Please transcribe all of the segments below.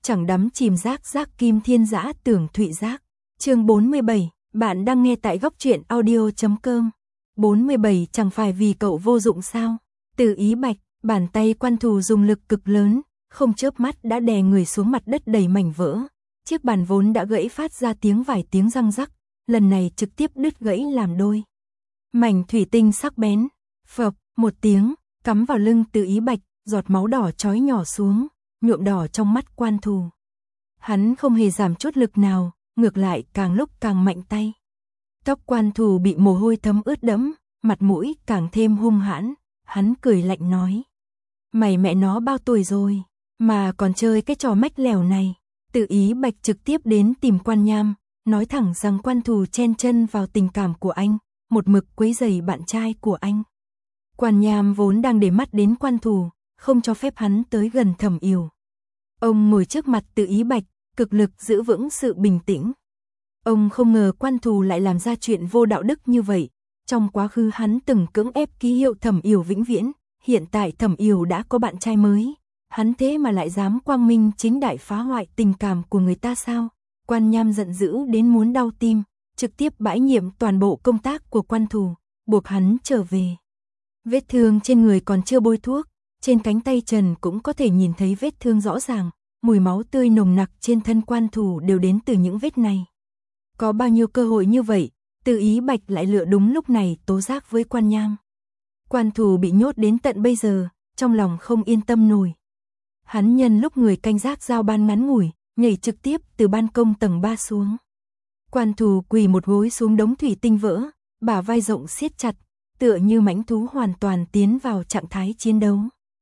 chẳng đắm chìm giác giác kim thiên dã tưởng thụy giác. Chương 47, bạn đang nghe tại góc truyện audio.com. 47 chẳng phải vì cậu vô dụng sao? Từ Ý Bạch, bàn tay Quan Thù dùng lực cực lớn, không chớp mắt đã đè người xuống mặt đất đầy mảnh vỡ. Chiếc bàn vốn đã gãy phát ra vài tiếng răng rắc, lần này trực tiếp đứt gãy làm đôi. Mảnh thủy tinh sắc bén, phập một tiếng, cắm vào lưng Từ Ý Bạch, giọt máu đỏ chói nhỏ xuống, nhuộm đỏ trong mắt Quan Thù. Hắn không hề giảm chút lực nào, ngược lại càng lúc càng mạnh tay. Tóc Quan Thù bị mồ hôi thấm ướt đẫm, mặt mũi càng thêm hung hãn, hắn cười lạnh nói: "Mày mẹ nó bao tuổi rồi, mà còn chơi cái trò mách lèo này?" Từ Ý Bạch trực tiếp đến tìm Quan Nham, nói thẳng rằng Quan Thù chen chân vào tình cảm của anh, một mực quấy rầy bạn trai của anh. Quan Nham vốn đang để mắt đến Quan Thù, không cho phép hắn tới gần Thẩm Yểu. Ông ngồi trước mặt Từ Ý Bạch, cực lực giữ vững sự bình tĩnh. Ông không ngờ Quan Thù lại làm ra chuyện vô đạo đức như vậy. Trong quá khứ hắn từng cưỡng ép ký hiệu Thẩm Yểu vĩnh viễn, hiện tại Thẩm Yểu đã có bạn trai mới, hắn thế mà lại dám quang minh chính đại phá hoại tình cảm của người ta sao? Quan Nham giận dữ đến muốn đau tim, trực tiếp bãi nhiệm toàn bộ công tác của Quan Thù, buộc hắn trở về. Vết thương trên người còn chưa bôi thuốc, trên cánh tay Trần cũng có thể nhìn thấy vết thương rõ ràng, mùi máu tươi nồng nặc trên thân Quan Thù đều đến từ những vết này. Có bao nhiêu cơ hội như vậy, Từ Ý Bạch lại lựa đúng lúc này tố giác với Quan Nham. Quan Thù bị nhốt đến tận bây giờ, trong lòng không yên tâm nổi. Hắn nhân lúc người canh gác giao ban ngắn ngủi, nhảy trực tiếp từ ban công tầng 3 xuống. Quan Thù quỳ một gối xuống đống thủy tinh vỡ, bả vai rộng siết chặt, tựa như mãnh thú hoàn toàn tiến vào trạng thái chiến đấu.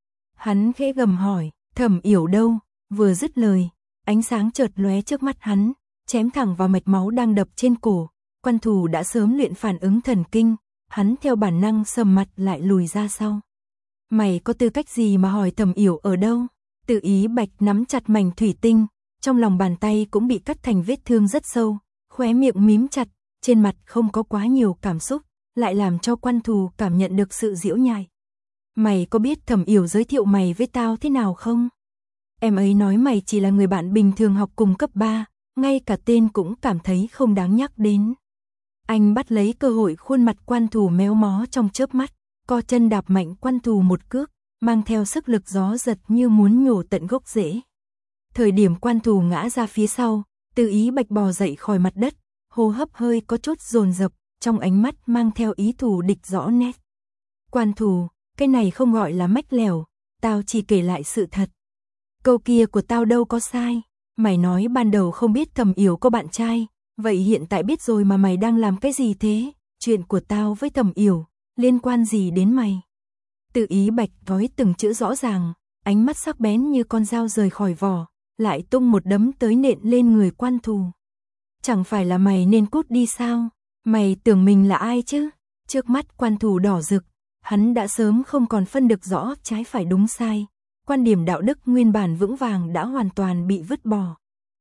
Hắn khẽ gầm hỏi: "Thẩm Yểu đâu?" Vừa dứt lời, ánh sáng chợt lóe trước mắt hắn, chém thẳng vào mạch máu đang đập trên cổ. Quan Thù đã sớm luyện phản ứng thần kinh, hắn theo bản năng sầm mặt lại lùi ra sau. "Mày có tư cách gì mà hỏi Thẩm Yểu ở đâu?" Từ Ý Bạch nắm chặt mảnh thủy tinh, trong lòng bàn tay cũng bị cắt thành vết thương rất sâu, khóe miệng mím chặt, trên mặt không có quá nhiều cảm xúc, lại làm cho Quan Thù cảm nhận được sự giễu nhại. "Mày có biết Thẩm Yểu giới thiệu mày với tao thế nào không? Em ấy nói mày chỉ là người bạn bình thường học cùng cấp 3, ngay cả tên cũng cảm thấy không đáng nhắc đến." Anh bắt lấy cơ hội, khuôn mặt Quan Thù méo mó trong chớp mắt, co chân đạp mạnh Quan Thù một cước, mang theo sức lực gió giật như muốn nhổ tận gốc rễ. Thời điểm Quan Thù ngã ra phía sau, Từ Ý Bạch bò dậy khỏi mặt đất, hô hấp hơi có chút dồn dập, trong ánh mắt mang theo ý thù địch rõ nét. "Quan Thù, cái này không gọi là mách lèo, tao chỉ kể lại sự thật. Câu kia của tao đâu có sai, mày nói ban đầu không biết Thẩm Yểu có bạn trai, vậy hiện tại biết rồi mà mày đang làm cái gì thế? Chuyện của tao với Thẩm Yểu, liên quan gì đến mày?" Từ Ý Bạch nói từng chữ rõ ràng, ánh mắt sắc bén như con dao rời khỏi vỏ, lại tung một đấm tới nện lên người Quan Thù. "Chẳng phải là mày nên cút đi sao? Mày tưởng mình là ai chứ?" Trước mắt Quan Thù đỏ rực, hắn đã sớm không còn phân được rõ trái phải đúng sai, quan điểm đạo đức nguyên bản vững vàng đã hoàn toàn bị vứt bỏ.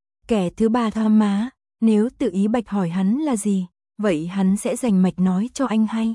Kẻ thứ ba tham má, nếu Từ Ý Bạch hỏi hắn là gì, vậy hắn sẽ rành mạch nói cho anh hay.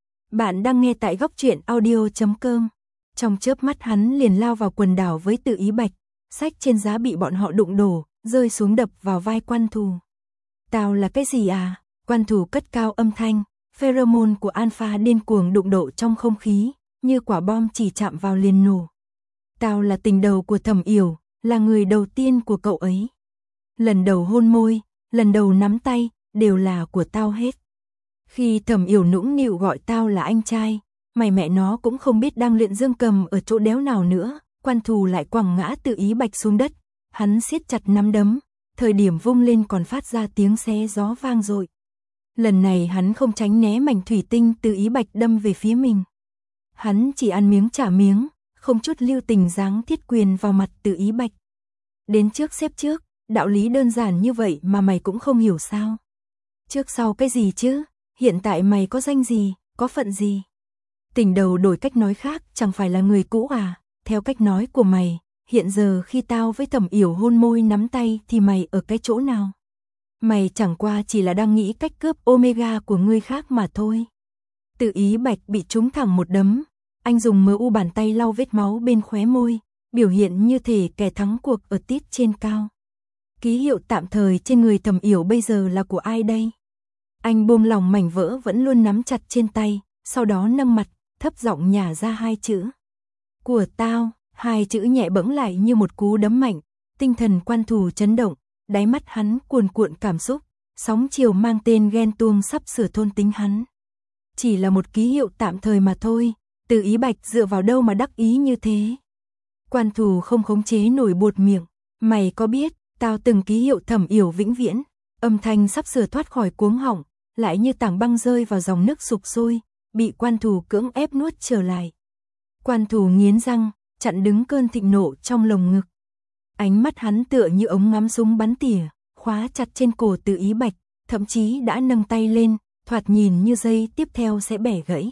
Bạn đang nghe tại góc truyện audio.com. Trong chớp mắt hắn liền lao vào quần đảo với Từ Ý Bạch, sách trên giá bị bọn họ đụng đổ, rơi xuống đập vào vai Quan Thù. "Tao là cái gì à?" Quan Thù cất cao âm thanh, pheromone của alpha điên cuồng đụng độ trong không khí, như quả bom chỉ chạm vào liền nổ. "Tao là tình đầu của Thẩm Yểu, là người đầu tiên của cậu ấy. Lần đầu hôn môi, lần đầu nắm tay, đều là của tao hết. Khi Thẩm Yểu nũng nịu gọi tao là anh trai, mày mẹ nó cũng không biết đang luyện dương cầm ở chỗ đéo nào nữa." Quan Thù lại quẳng ngã Từ Ý Bạch xuống đất, hắn siết chặt nắm đấm, thời điểm vung lên còn phát ra tiếng xé gió vang dội. Lần này hắn không tránh né mảnh thủy tinh Từ Ý Bạch đâm về phía mình. Hắn chỉ ăn miếng trả miếng, không chút lưu tình giáng thiết quyền vào mặt Từ Ý Bạch. "Đến trước xếp trước, đạo lý đơn giản như vậy mà mày cũng không hiểu sao? Trước sau cái gì chứ? Hiện tại mày có danh gì, có phận gì? Tình đầu đổi cách nói khác, chẳng phải là người cũ à? Theo cách nói của mày, hiện giờ khi tao với Thẩm Yểu hôn môi nắm tay thì mày ở cái chỗ nào? Mày chẳng qua chỉ là đang nghĩ cách cướp Omega của người khác mà thôi." Từ Ý Bạch bị trúng thẳng một đấm, anh dùng mờ u bàn tay lau vết máu bên khóe môi, biểu hiện như thể kẻ thắng cuộc ở tít trên cao. Ký hiệu tạm thời trên người Thẩm Yểu bây giờ là của ai đây? Anh buông lỏng mảnh vỡ vẫn luôn nắm chặt trên tay, sau đó nâng mặt, thấp giọng nhả ra hai chữ. Của tao, hai chữ nhẹ bẫng lại như một cú đấm mạnh, tinh thần Quan Thù chấn động, đáy mắt hắn cuồn cuộn cảm xúc, sóng chiều mang tên ghen tuông sắp sửa thôn tính hắn. Chỉ là một ký hiệu tạm thời mà thôi, Từ Ý Bạch dựa vào đâu mà đắc ý như thế? Quan Thù không khống chế nổi buột miệng, mày có biết, tao từng ký hiệu Thẩm Yểu vĩnh viễn, âm thanh sắp sửa thoát khỏi cuống họng, lại như tảng băng rơi vào dòng nước sục sôi, bị Quan Thù cưỡng ép nuốt trở lại. Quan Thù nghiến răng, chặn đứng cơn thịnh nộ trong lồng ngực. Ánh mắt hắn tựa như ống ngắm súng bắn tỉa, khóa chặt trên cổ Từ Ý Bạch, thậm chí đã nâng tay lên, thoạt nhìn như dây tiếp theo sẽ bẻ gãy.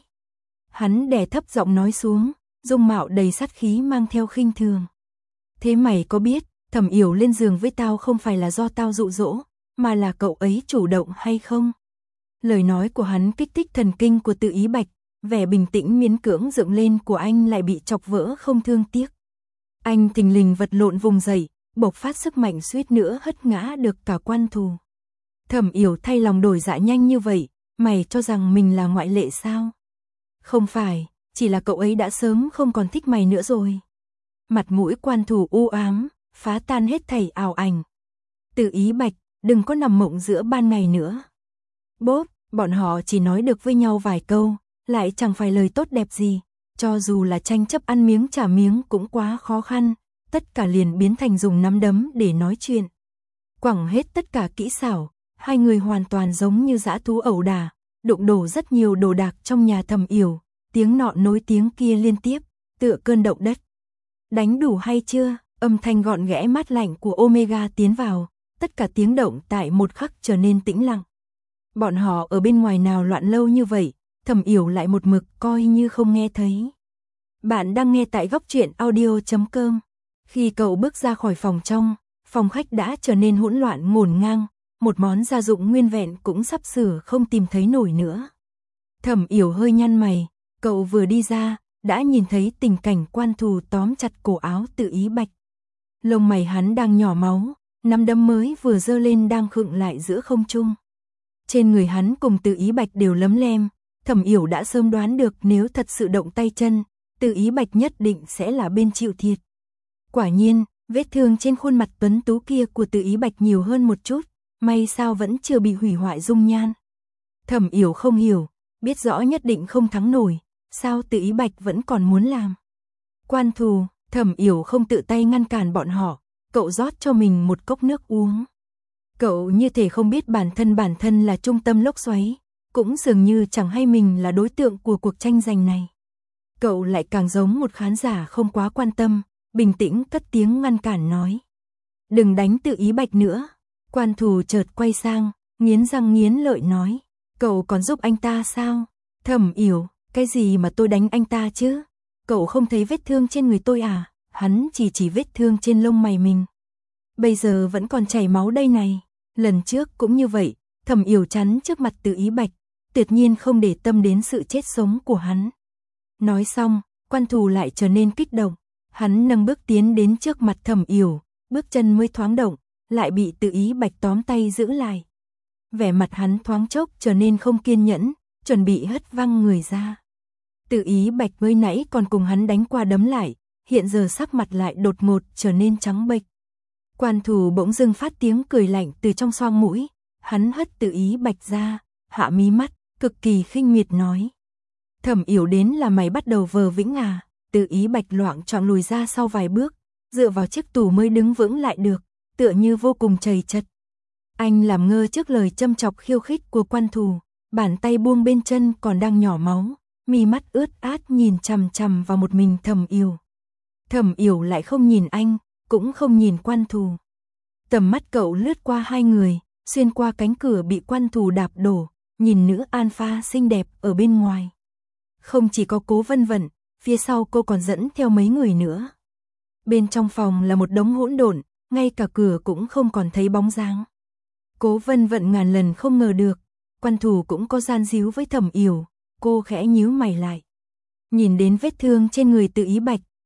Hắn đè thấp giọng nói xuống, dung mạo đầy sát khí mang theo khinh thường. Thế mày có biết, Thẩm Yểu lên giường với tao không phải là do tao dụ dỗ, mà là cậu ấy chủ động hay không? Lời nói của hắn kích thích thần kinh của Từ Ý Bạch, vẻ bình tĩnh miễn cưỡng dựng lên của anh lại bị chọc vỡ không thương tiếc. Anh thình lình vật lộn vùng dậy, bộc phát sức mạnh suýt nữa hất ngã được cả Quan Thù. Thẩm Yểu thay lòng đổi dạ nhanh như vậy, mày cho rằng mình là ngoại lệ sao? Không phải, chỉ là cậu ấy đã sớm không còn thích mày nữa rồi. Mặt mũi Quan Thù u ám, phá tan hết thảy ảo ảnh. Từ Ý Bạch, đừng có nằm mộng giữa ban ngày nữa. Bốp, bọn họ chỉ nói được với nhau vài câu, lại chẳng phải lời tốt đẹp gì. Cho dù là tranh chấp ăn miếng trả miếng cũng quá khó khăn, tất cả liền biến thành dùng nắm đấm để nói chuyện. Quẳng hết tất cả kỹ xảo, hai người hoàn toàn giống như dã thú ẩu đả, đụng đổ rất nhiều đồ đạc trong nhà Thẩm Yểu, tiếng nọ nối tiếng kia liên tiếp, tựa cơn động đất. Đánh đủ hay chưa? Âm thanh gọn ghẽ mát lạnh của Omega tiến vào, tất cả tiếng động tại một khắc trở nên tĩnh lặng. Bọn họ ở bên ngoài nào loạn lâu như vậy, Thẩm Yểu lại một mực coi như không nghe thấy. Bạn đang nghe tại góc truyện audio.com. Khi cậu bước ra khỏi phòng trong, phòng khách đã trở nên hỗn loạn ngổn ngang, một món gia dụng nguyên vẹn cũng sắp sửa không tìm thấy nổi nữa. Thẩm Yểu hơi nhăn mày, cậu vừa đi ra, đã nhìn thấy tình cảnh Quan Thù tóm chặt cổ áo Từ Ý Bạch. Lông mày hắn đang nhỏ máu, nắm đấm mới vừa giơ lên đang khựng lại giữa không trung. Trên người hắn cùng Từ Ý Bạch đều lấm lem, Thẩm Yểu đã sớm đoán được nếu thật sự động tay chân, Từ Ý Bạch nhất định sẽ là bên chịu thiệt. Quả nhiên, vết thương trên khuôn mặt tuấn tú kia của Từ Ý Bạch nhiều hơn một chút, may sao vẫn chưa bị hủy hoại dung nhan. Thẩm Yểu không hiểu, biết rõ nhất định không thắng nổi, sao Từ Ý Bạch vẫn còn muốn làm. Quan Thù, Thẩm Yểu không tự tay ngăn cản bọn họ, cậu rót cho mình một cốc nước uống. Cậu như thể không biết bản thân là trung tâm lốc xoáy, cũng dường như chẳng hay mình là đối tượng của cuộc tranh giành này. Cậu lại càng giống một khán giả không quá quan tâm, bình tĩnh cất tiếng ngăn cản nói. Đừng đánh Từ Ý Bạch nữa. Quan Thù chợt quay sang, nghiến răng nghiến lợi nói. Cậu còn giúp anh ta sao? Thẩm Yểu, cái gì mà tôi đánh anh ta chứ? Cậu không thấy vết thương trên người tôi à? Hắn chỉ vết thương trên lông mày mình. Bây giờ vẫn còn chảy máu đây này. Lần trước cũng như vậy, Thẩm Yểu chắn trước mặt Từ Ý Bạch, tuyệt nhiên không để tâm đến sự chết sống của hắn. Nói xong, Quan Thù lại trở nên kích động. Hắn nâng bước tiến đến trước mặt Thẩm Yểu, bước chân mới thoáng động, lại bị Từ Ý Bạch tóm tay giữ lại. Vẻ mặt hắn thoáng chốc trở nên không kiên nhẫn, chuẩn bị hất văng người ra. Từ Ý Bạch mới nãy còn cùng hắn đánh qua đấm lại, hiện giờ sắc mặt lại đột ngột trở nên trắng bệch. Quan Thù bỗng dưng phát tiếng cười lạnh từ trong xoang mũi, hắn hất Từ Ý Bạch ra, hạ mí mắt, cực kỳ khinh miệt nói. Thẩm Yểu đến là mày bắt đầu vờ vĩnh à? Từ Ý Bạch loạng choạng lùi ra sau vài bước, dựa vào chiếc tủ mới đứng vững lại được, tựa như vô cùng chầy chật. Anh làm ngơ trước lời châm chọc khiêu khích của Quan Thù, bàn tay buông bên chân còn đang nhỏ máu, mi mắt ướt át nhìn chằm chằm vào một mình Thẩm Yểu. Thẩm Yểu lại không nhìn anh, cũng không nhìn Quan Thù. Tầm mắt cậu lướt qua hai người, xuyên qua cánh cửa bị Quan Thù đạp đổ, nhìn nữ alpha xinh đẹp ở bên ngoài. Không chỉ có Cố Vân Vận, phía sau cô còn dẫn theo mấy người nữa. Bên trong phòng là một đống hỗn độn, ngay cả cửa cũng không còn thấy bóng dáng. Cố Vân Vận ngàn lần không ngờ được, Quan Thù cũng có gian díu với Thẩm Yểu, cô khẽ nhíu mày lại. Nhìn đến vết thương trên người Từ Ý Bạch,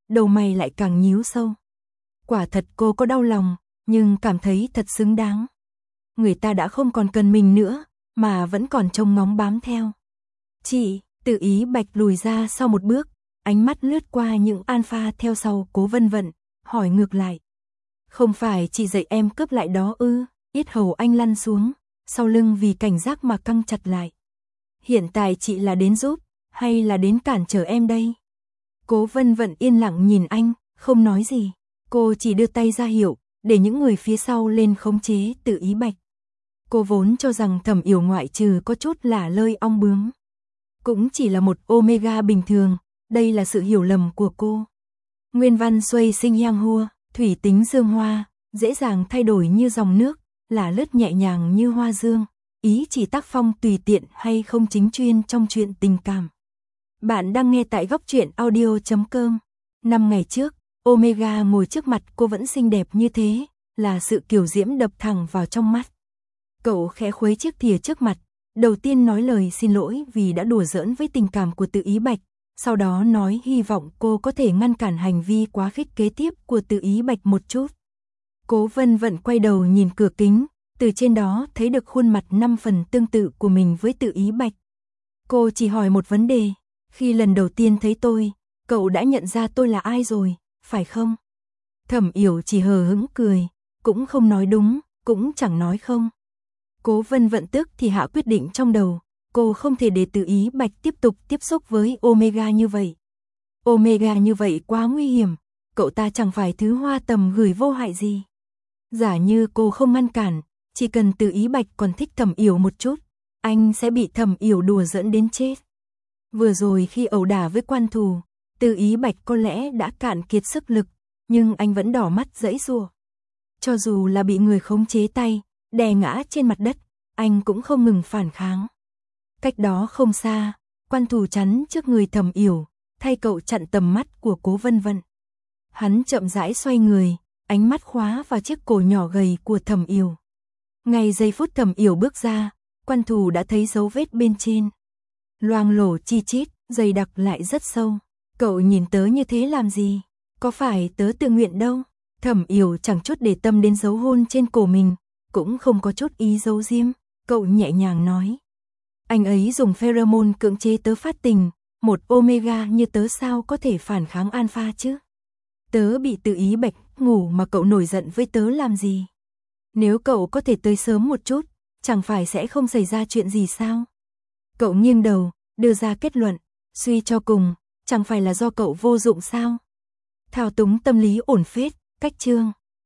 đầu mày lại càng nhíu sâu. Quả thật cô có đau lòng, nhưng cảm thấy thật xứng đáng. Người ta đã không còn cần mình nữa, mà vẫn còn trông ngóng bám theo. Chị, Tự Ý Bạch lùi ra sau một bước, ánh mắt lướt qua những alpha theo sau Cố Vân Vận, hỏi ngược lại. Không phải chị dạy em cướp lại đó ư? Yết hầu anh lăn xuống, sau lưng vì cảnh giác mà căng chặt lại. Hiện tại chị là đến giúp, hay là đến cản trở em đây? Cố Vân Vận yên lặng nhìn anh, không nói gì. Cô chỉ đưa tay ra hiệu, để những người phía sau lên khống chế Tự Ý Bạch. Cô vốn cho rằng Thẩm Yểu ngoại trừ có chút lả lơi ong bướm, cũng chỉ là một Omega bình thường, đây là sự hiểu lầm của cô. Nguyên văn xuôi sinh yang hua, thủy tính dương hoa, dễ dàng thay đổi như dòng nước, là lướt nhẹ nhàng như hoa dương, ý chỉ tác phong tùy tiện hay không chính chuyên trong chuyện tình cảm. Bạn đang nghe tại góc truyện audio.com. 5 ngày trước, Omega ngồi trước mặt cô vẫn xinh đẹp như thế, là sự kiều diễm đập thẳng vào trong mắt. Cậu khẽ khuấy chiếc thìa trước mặt, đầu tiên nói lời xin lỗi vì đã đùa giỡn với tình cảm của Tự Ý Bạch, sau đó nói hy vọng cô có thể ngăn cản hành vi quá khích kế tiếp của Tự Ý Bạch một chút. Cố Vân Vận quay đầu nhìn cửa kính, từ trên đó thấy được khuôn mặt 5 phần tương tự của mình với Tự Ý Bạch. Cô chỉ hỏi một vấn đề, khi lần đầu tiên thấy tôi, cậu đã nhận ra tôi là ai rồi, phải không? Thẩm Yểu chỉ hờ hững cười, cũng không nói đúng, cũng chẳng nói không. Cố Vân Vận tức thì hạ quyết định trong đầu, cô không thể để Tự Ý Bạch tiếp tục tiếp xúc với Omega như vậy. Omega như vậy quá nguy hiểm, cậu ta chẳng phải thứ hoa tầm gửi vô hại gì. Giả như cô không ngăn cản, chỉ cần Tự Ý Bạch còn thích Thẩm Yểu một chút, anh sẽ bị Thẩm Yểu đùa giỡn đến chết. Vừa rồi khi ẩu đả với quan thù, Tự Ý Bạch có lẽ đã cạn kiệt sức lực, nhưng anh vẫn đỏ mắt giãy giụa. Cho dù là bị người khống chế tay, đè ngã trên mặt đất, anh cũng không ngừng phản kháng. Cách đó không xa, quan thù chắn trước người Thẩm Yểu, thay cậu chặn tầm mắt của Cố Vân Vận. Hắn chậm rãi xoay người, ánh mắt khóa vào chiếc cổ nhỏ gầy của Thẩm Yểu. Ngay giây phút Thẩm Yểu bước ra, quan thù đã thấy dấu vết bên trên. Loang lổ chi chít, dày đặc lại rất sâu. Cậu nhìn tớ như thế làm gì? Có phải tớ tự nguyện đâu? Thẩm Yểu chẳng chút để tâm đến dấu hôn trên cổ mình, cũng không có chút ý giấu giếm. Cậu nhẹ nhàng nói. Anh ấy dùng pheromone cưỡng chế tớ phát tình, một Omega như tớ sao có thể phản kháng alpha chứ? Tớ bị Tự Ý Bạch ngủ mà cậu nổi giận với tớ làm gì? Nếu cậu có thể tới sớm một chút, chẳng phải sẽ không xảy ra chuyện gì sao? Cậu nghiêng đầu, đưa ra kết luận, suy cho cùng, chẳng phải là do cậu vô dụng sao? Thao túng tâm lý ổn phết, cách chương.